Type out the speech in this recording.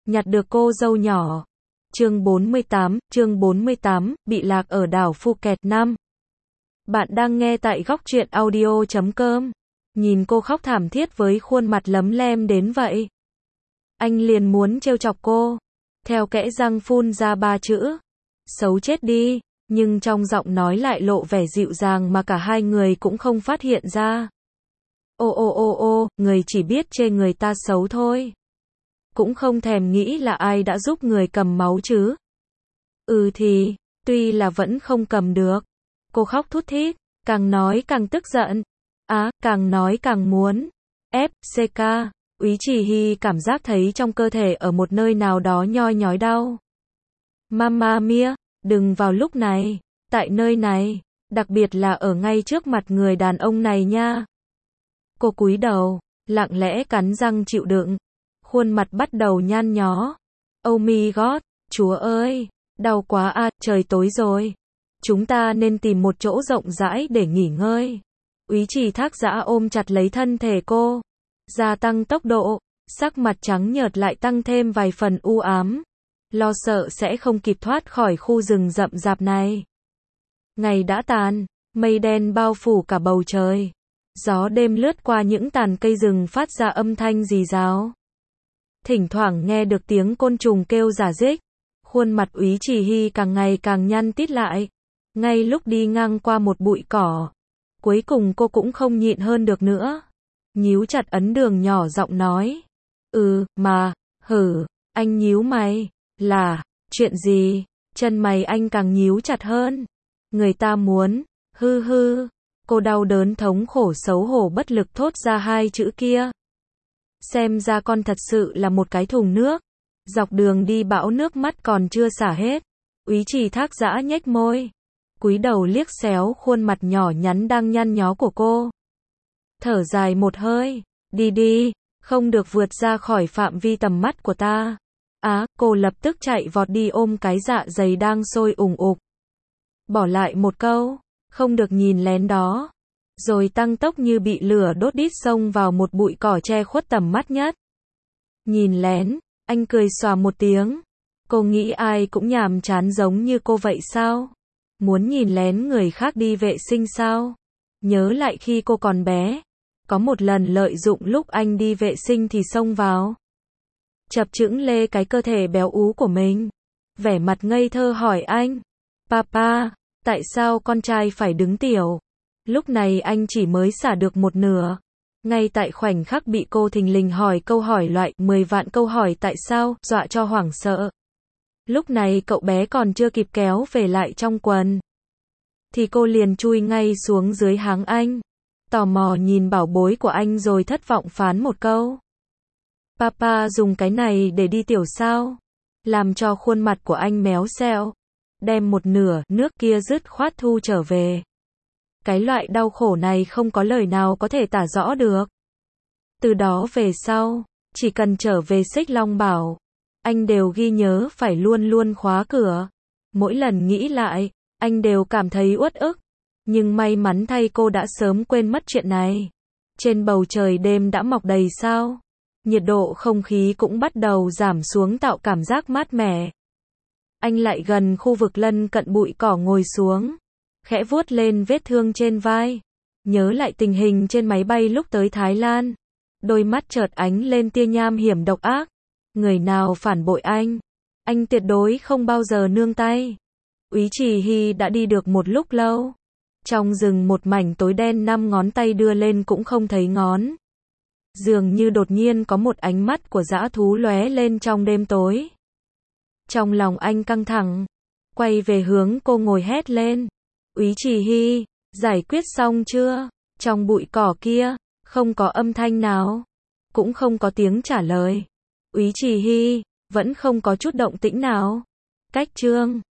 nhặt được cô dâu nhỏ. Chương 48, bị lạc ở đảo Phuket 5. Bạn đang nghe tại góc truyện audio.com. Nhìn cô khóc thảm thiết với khuôn mặt lấm lem đến vậy. Anh liền muốn trêu chọc cô. Theo kẽ răng phun ra 3 chữ. Xấu chết đi. Nhưng trong giọng nói lại lộ vẻ dịu dàng mà cả hai người cũng không phát hiện ra. Ô, người chỉ biết chê người ta xấu thôi. Cũng không thèm nghĩ là ai đã giúp người cầm máu chứ. Thì, tuy là vẫn không cầm được. Cô khóc thút thít, càng nói càng tức giận. Càng nói càng muốn. FCK, Úy Trì Hy cảm giác thấy trong cơ thể ở một nơi nào đó nhoi nhói đau. Mamma mia, đừng vào lúc này, tại nơi này, đặc biệt là ở ngay trước mặt người đàn ông này nha. Cô cúi đầu, lặng lẽ cắn răng chịu đựng. Khuôn mặt bắt đầu nhăn nhó. Oh my god, chúa ơi, đau quá trời tối rồi. Chúng ta nên tìm một chỗ rộng rãi để nghỉ ngơi. Úy Trì Thác Dã ôm chặt lấy thân thể cô, gia tăng tốc độ, sắc mặt trắng nhợt lại tăng thêm vài phần u ám, lo sợ sẽ không kịp thoát khỏi khu rừng rậm rạp này. Ngày đã tàn, mây đen bao phủ cả bầu trời. Gió đêm lướt qua những tàn cây rừng phát ra âm thanh rì rào. Thỉnh thoảng nghe được tiếng côn trùng kêu rả rích. Khuôn mặt Úy Trì Hy càng ngày càng nhăn tít lại. Ngay lúc đi ngang qua một bụi cỏ, cuối cùng cô cũng không nhịn hơn được nữa. Nhíu chặt ấn đường nhỏ giọng nói. Anh nhíu mày. Là, chuyện gì? Chân mày anh càng nhíu chặt hơn. Người ta muốn, Cô đau đớn thống khổ xấu hổ bất lực thốt ra hai chữ kia. Xem ra con thật sự là một cái thùng nước. Dọc đường đi bão nước mắt còn chưa xả hết. Úy Trì Thác Dã nhếch môi, cúi đầu liếc xéo khuôn mặt nhỏ nhắn đang nhăn nhó của cô. Thở dài một hơi, đi, không được vượt ra khỏi phạm vi tầm mắt của ta. Cô lập tức chạy vọt đi ôm cái dạ dày đang sôi ủng ục. Bỏ lại một câu, không được nhìn lén đó. Rồi tăng tốc như bị lửa đốt đít xông vào một bụi cỏ che khuất tầm mắt nhất. Nhìn lén, anh cười xòa một tiếng. Cô nghĩ ai cũng nhàm chán giống như cô vậy sao? Muốn nhìn lén người khác đi vệ sinh sao? Nhớ lại khi cô còn bé, có một lần lợi dụng lúc anh đi vệ sinh thì xông vào, chập chững lê cái cơ thể béo ú của mình. Vẻ mặt ngây thơ hỏi anh, Papa, tại sao con trai phải đứng tiểu? Lúc này anh chỉ mới xả được một nửa. Ngay tại khoảnh khắc bị cô thình lình hỏi câu hỏi loại 10 vạn câu hỏi tại sao, dọa cho hoảng sợ. Lúc này cậu bé còn chưa kịp kéo về lại trong quần, thì cô liền chui ngay xuống dưới háng anh. Tò mò nhìn bảo bối của anh rồi thất vọng phán một câu. Papa dùng cái này để đi tiểu sao? Làm cho khuôn mặt của anh méo xẹo. Đem một nửa nước kia dứt khoát thu trở về. Cái loại đau khổ này không có lời nào có thể tả rõ được. Từ đó về sau, chỉ cần trở về Xích Long Bảo, anh đều ghi nhớ phải luôn luôn khóa cửa. Mỗi lần nghĩ lại, anh đều cảm thấy uất ức. Nhưng may mắn thay cô đã sớm quên mất chuyện này. Trên bầu trời đêm đã mọc đầy sao. Nhiệt độ không khí cũng bắt đầu giảm xuống tạo cảm giác mát mẻ. Anh lại gần khu vực lân cận bụi cỏ ngồi xuống, khẽ vuốt lên vết thương trên vai. Nhớ lại tình hình trên máy bay lúc tới Thái Lan. Đôi mắt chợt ánh lên tia nham hiểm độc ác. Người nào phản bội anh tuyệt đối không bao giờ nương tay. Úy Trì Hy đã đi được một lúc lâu. Trong rừng một mảnh tối đen, 5 ngón tay đưa lên cũng không thấy ngón. Dường như đột nhiên có một ánh mắt của dã thú lóe lên trong đêm tối. Trong lòng anh căng thẳng, quay về hướng cô ngồi hét lên. Úy Trì Hy, giải quyết xong chưa? Trong bụi cỏ kia, không có âm thanh nào, cũng không có tiếng trả lời. Úy Trì Hy, vẫn không có chút động tĩnh nào. Cách chương